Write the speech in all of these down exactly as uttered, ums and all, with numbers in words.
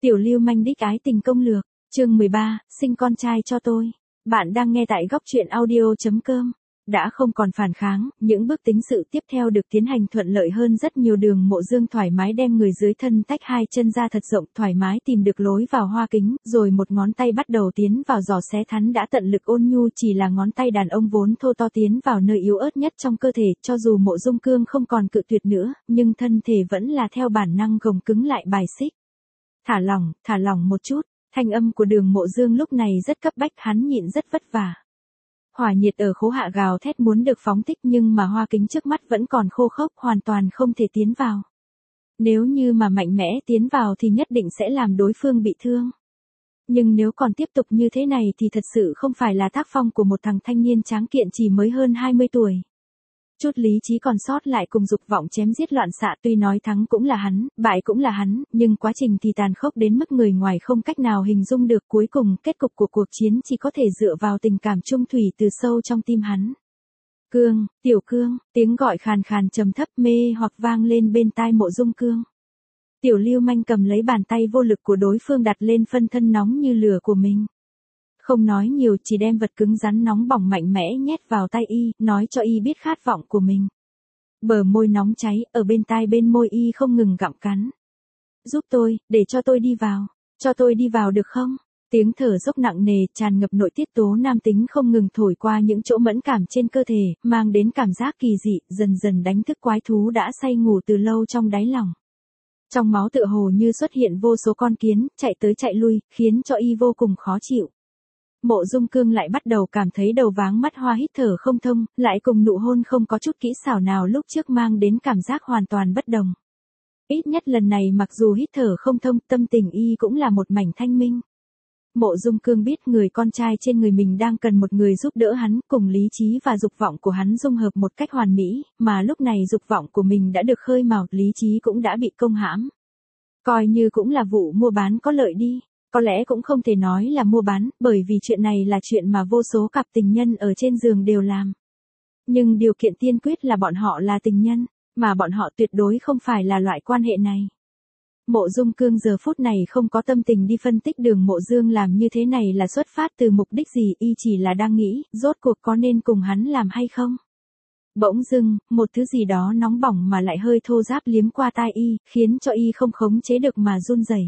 Tiểu lưu manh đích ái tình công lược, chương mười ba, sinh con trai cho tôi. Bạn đang nghe tại góc truyện audio.com. Đã không còn phản kháng, những bước tính sự tiếp theo được tiến hành thuận lợi hơn rất nhiều. Đường Mộ Dương thoải mái đem người dưới thân tách hai chân ra thật rộng, thoải mái tìm được lối vào hoa kính, rồi một ngón tay bắt đầu tiến vào giò xé thắn đã tận lực ôn nhu, chỉ là ngón tay đàn ông vốn thô to tiến vào nơi yếu ớt nhất trong cơ thể, cho dù Mộ Dung Cương không còn cự tuyệt nữa, nhưng thân thể vẫn là theo bản năng gồng cứng lại bài xích. Thả lỏng, thả lỏng một chút, thanh âm của Đường Mộ Dương lúc này rất cấp bách, hắn nhịn rất vất vả. Hỏa nhiệt ở khố hạ gào thét muốn được phóng thích, nhưng mà hoa kính trước mắt vẫn còn khô khốc, hoàn toàn không thể tiến vào. Nếu như mà mạnh mẽ tiến vào thì nhất định sẽ làm đối phương bị thương. Nhưng nếu còn tiếp tục như thế này thì thật sự không phải là tác phong của một thằng thanh niên tráng kiện chỉ mới hơn hai mươi tuổi. Chút lý trí còn sót lại cùng dục vọng chém giết loạn xạ, tuy nói thắng cũng là hắn, bại cũng là hắn, nhưng quá trình thì tàn khốc đến mức người ngoài không cách nào hình dung được. Cuối cùng kết cục của cuộc chiến chỉ có thể dựa vào tình cảm trung thủy từ sâu trong tim hắn. Cương, Tiểu Cương, tiếng gọi khàn khàn trầm thấp mê hoặc vang lên bên tai Mộ Dung Cương. Tiểu lưu manh cầm lấy bàn tay vô lực của đối phương đặt lên phân thân nóng như lửa của mình. Không nói nhiều, chỉ đem vật cứng rắn nóng bỏng mạnh mẽ nhét vào tay y, nói cho y biết khát vọng của mình. Bờ môi nóng cháy, ở bên tai bên môi y không ngừng gặm cắn. Giúp tôi, để cho tôi đi vào, cho tôi đi vào được không? Tiếng thở dốc nặng nề, tràn ngập nội tiết tố nam tính không ngừng thổi qua những chỗ mẫn cảm trên cơ thể, mang đến cảm giác kỳ dị, dần dần đánh thức quái thú đã say ngủ từ lâu trong đáy lòng. Trong máu tựa hồ như xuất hiện vô số con kiến, chạy tới chạy lui, khiến cho y vô cùng khó chịu. Mộ Dung Cương lại bắt đầu cảm thấy đầu váng mắt hoa, hít thở không thông, lại cùng nụ hôn không có chút kỹ xảo nào lúc trước mang đến cảm giác hoàn toàn bất đồng. Ít nhất lần này mặc dù hít thở không thông, tâm tình y cũng là một mảnh thanh minh. Mộ Dung Cương biết người con trai trên người mình đang cần một người giúp đỡ hắn, cùng lý trí và dục vọng của hắn dung hợp một cách hoàn mỹ, mà lúc này dục vọng của mình đã được khơi mào, lý trí cũng đã bị công hãm. Coi như cũng là vụ mua bán có lợi đi. Có lẽ cũng không thể nói là mua bán, bởi vì chuyện này là chuyện mà vô số cặp tình nhân ở trên giường đều làm. Nhưng điều kiện tiên quyết là bọn họ là tình nhân, mà bọn họ tuyệt đối không phải là loại quan hệ này. Mộ Dung Cương giờ phút này không có tâm tình đi phân tích Đường Mộ Dương làm như thế này là xuất phát từ mục đích gì, y chỉ là đang nghĩ, rốt cuộc có nên cùng hắn làm hay không. Bỗng dưng, một thứ gì đó nóng bỏng mà lại hơi thô ráp liếm qua tai y, khiến cho y không khống chế được mà run rẩy.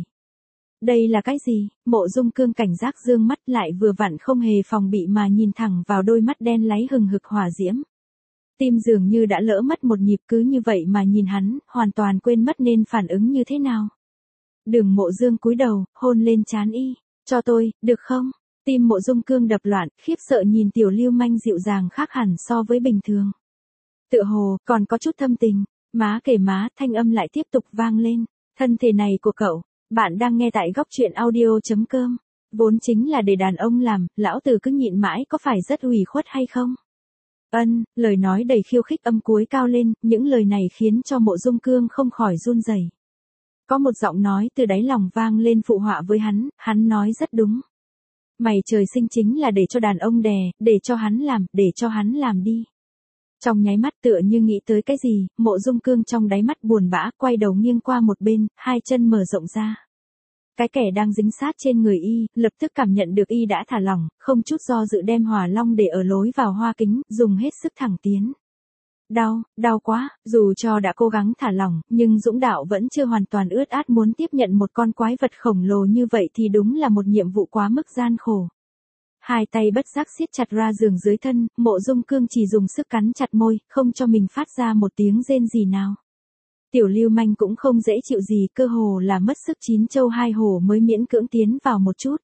Đây là cái gì? Mộ Dung Cương cảnh giác dương mắt lại vừa vặn không hề phòng bị mà nhìn thẳng vào đôi mắt đen láy hừng hực hỏa diễm. Tim dường như đã lỡ mất một nhịp, cứ như vậy mà nhìn hắn, hoàn toàn quên mất nên phản ứng như thế nào. Đường Mộ Dương cúi đầu, hôn lên trán y. Cho tôi, được không? Tim Mộ Dung Cương đập loạn, khiếp sợ nhìn tiểu lưu manh dịu dàng khác hẳn so với bình thường. Tựa hồ, còn có chút thâm tình, má kể má, thanh âm lại tiếp tục vang lên. Thân thể này của cậu. Bạn đang nghe tại góc truyện audio.com. Vốn chính là để đàn ông làm, lão tử cứ nhịn mãi có phải rất ủy khuất hay không? Ân, lời nói đầy khiêu khích âm cuối cao lên, những lời này khiến cho Mộ Dung Cương không khỏi run rẩy. Có một giọng nói từ đáy lòng vang lên phụ họa với hắn, hắn nói rất đúng. Mày trời sinh chính là để cho đàn ông đè, để cho hắn làm, để cho hắn làm đi. Trong nháy mắt tựa như nghĩ tới cái gì, Mộ Dung Cương trong đáy mắt buồn bã, quay đầu nghiêng qua một bên, hai chân mở rộng ra. Cái kẻ đang dính sát trên người y, lập tức cảm nhận được y đã thả lỏng, không chút do dự đem hỏa long để ở lối vào hoa kính, dùng hết sức thẳng tiến. Đau, đau quá, dù cho đã cố gắng thả lỏng, nhưng dũng đạo vẫn chưa hoàn toàn ướt át, muốn tiếp nhận một con quái vật khổng lồ như vậy thì đúng là một nhiệm vụ quá mức gian khổ. Hai tay bất giác siết chặt ra giường dưới thân, Mộ Dung Cương chỉ dùng sức cắn chặt môi, không cho mình phát ra một tiếng rên gì nào. Tiểu lưu manh cũng không dễ chịu gì, cơ hồ là mất sức chín châu hai hổ mới miễn cưỡng tiến vào một chút.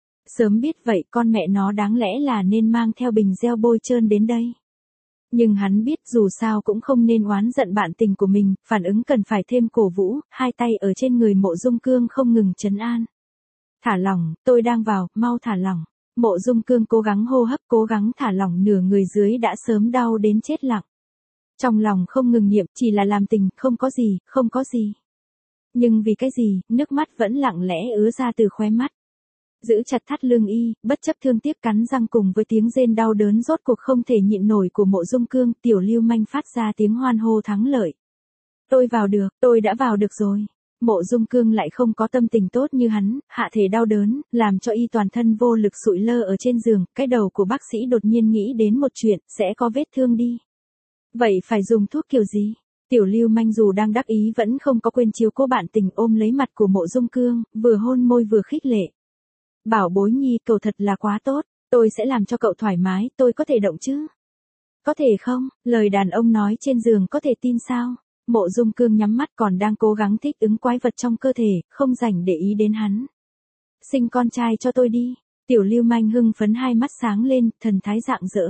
Sớm biết vậy con mẹ nó đáng lẽ là nên mang theo bình gel bôi trơn đến đây. Nhưng hắn biết dù sao cũng không nên oán giận bạn tình của mình, phản ứng cần phải thêm cổ vũ, hai tay ở trên người Mộ Dung Cương không ngừng trấn an. Thả lỏng, tôi đang vào, mau thả lỏng. Mộ Dung Cương cố gắng hô hấp, cố gắng thả lỏng, nửa người dưới đã sớm đau đến chết lặng. Trong lòng không ngừng niệm, chỉ là làm tình, không có gì, không có gì. Nhưng vì cái gì, nước mắt vẫn lặng lẽ ứa ra từ khóe mắt. Giữ chặt thắt lưng y, bất chấp thương tiếc cắn răng cùng với tiếng rên đau đớn rốt cuộc không thể nhịn nổi của Mộ Dung Cương, tiểu lưu manh phát ra tiếng hoan hô thắng lợi. Tôi vào được, tôi đã vào được rồi. Mộ Dung Cương lại không có tâm tình tốt như hắn, hạ thể đau đớn, làm cho y toàn thân vô lực sụi lơ ở trên giường, cái đầu của bác sĩ đột nhiên nghĩ đến một chuyện, sẽ có vết thương đi. Vậy phải dùng thuốc kiểu gì? Tiểu Lưu Manh dù đang đắc ý vẫn không có quên chiếu cố bạn tình, ôm lấy mặt của Mộ Dung Cương, vừa hôn môi vừa khích lệ. Bảo bối nhi, cậu thật là quá tốt, tôi sẽ làm cho cậu thoải mái, tôi có thể động chứ? Có thể không? Lời đàn ông nói trên giường có thể tin sao? Mộ Dung Cương nhắm mắt còn đang cố gắng thích ứng quái vật trong cơ thể, không rảnh để ý đến hắn. Sinh con trai cho tôi đi. Tiểu Lưu Manh hưng phấn hai mắt sáng lên, thần thái rạng rỡ.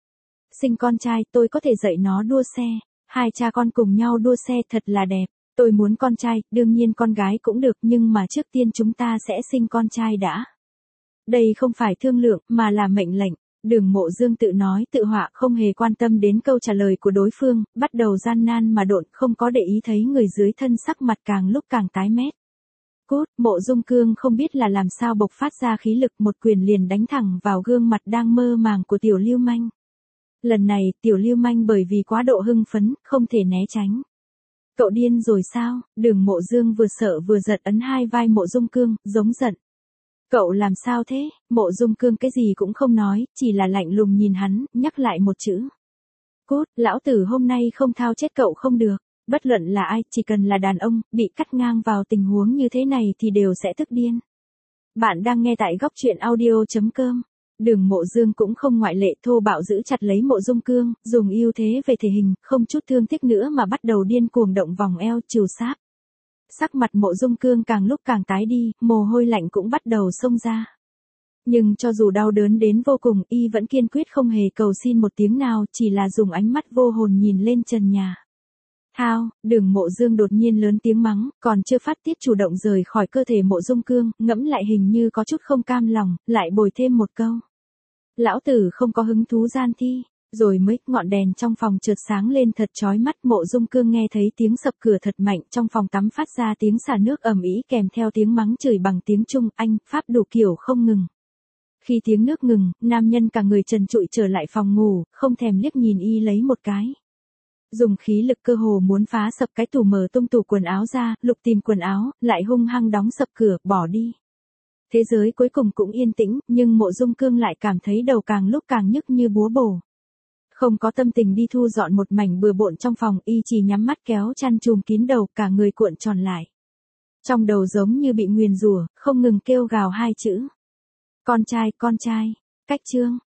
Sinh con trai, tôi có thể dạy nó đua xe. Hai cha con cùng nhau đua xe thật là đẹp. Tôi muốn con trai, đương nhiên con gái cũng được, nhưng mà trước tiên chúng ta sẽ sinh con trai đã. Đây không phải thương lượng, mà là mệnh lệnh. Đường Mộ Dương tự nói tự họa, không hề quan tâm đến câu trả lời của đối phương, bắt đầu gian nan mà độn, không có để ý thấy người dưới thân sắc mặt càng lúc càng tái mét. Cút, Mộ Dung Cương không biết là làm sao bộc phát ra khí lực, một quyền liền đánh thẳng vào gương mặt đang mơ màng của Tiểu Lưu Manh. Lần này, Tiểu Lưu Manh bởi vì quá độ hưng phấn, không thể né tránh. Cậu điên rồi sao? Đường Mộ Dương vừa sợ vừa giận ấn hai vai Mộ Dung Cương, giống giận. Cậu làm sao thế? Mộ Dung Cương cái gì cũng không nói, chỉ là lạnh lùng nhìn hắn, nhắc lại một chữ. Cút, lão tử hôm nay không thao chết cậu không được. Bất luận là ai, chỉ cần là đàn ông, bị cắt ngang vào tình huống như thế này thì đều sẽ tức điên. Bạn đang nghe tại góc truyện audio chấm com. Đường Mộ Dương cũng không ngoại lệ, thô bạo giữ chặt lấy Mộ Dung Cương, dùng ưu thế về thể hình, không chút thương tiếc nữa mà bắt đầu điên cuồng động vòng eo, trừ sáp. Sắc mặt Mộ Dung Cương càng lúc càng tái đi, mồ hôi lạnh cũng bắt đầu xông ra. Nhưng cho dù đau đớn đến vô cùng, y vẫn kiên quyết không hề cầu xin một tiếng nào, chỉ là dùng ánh mắt vô hồn nhìn lên trần nhà. Thao, Đường Mộ Dương đột nhiên lớn tiếng mắng, còn chưa phát tiết chủ động rời khỏi cơ thể Mộ Dung Cương, ngẫm lại hình như có chút không cam lòng, lại bồi thêm một câu. Lão tử không có hứng thú gian thi. Rồi mới, ngọn đèn trong phòng chợt sáng lên thật chói mắt. Mộ Dung Cương nghe thấy tiếng sập cửa thật mạnh, trong phòng tắm phát ra tiếng xả nước ầm ĩ kèm theo tiếng mắng chửi bằng tiếng Trung, Anh, Pháp đủ kiểu không ngừng. Khi tiếng nước ngừng, nam nhân cả người trần trụi trở lại phòng ngủ, không thèm liếc nhìn y lấy một cái. Dùng khí lực cơ hồ muốn phá sập cái tủ, mở tung tủ quần áo ra, lục tìm quần áo, lại hung hăng đóng sập cửa, bỏ đi. Thế giới cuối cùng cũng yên tĩnh, nhưng Mộ Dung Cương lại cảm thấy đầu càng lúc càng nhức như búa bổ. Không có tâm tình đi thu dọn một mảnh bừa bộn trong phòng, y chỉ nhắm mắt kéo chăn trùm kín đầu, cả người cuộn tròn lại. Trong đầu giống như bị nguyền rủa, không ngừng kêu gào hai chữ. Con trai, con trai. Cách chương.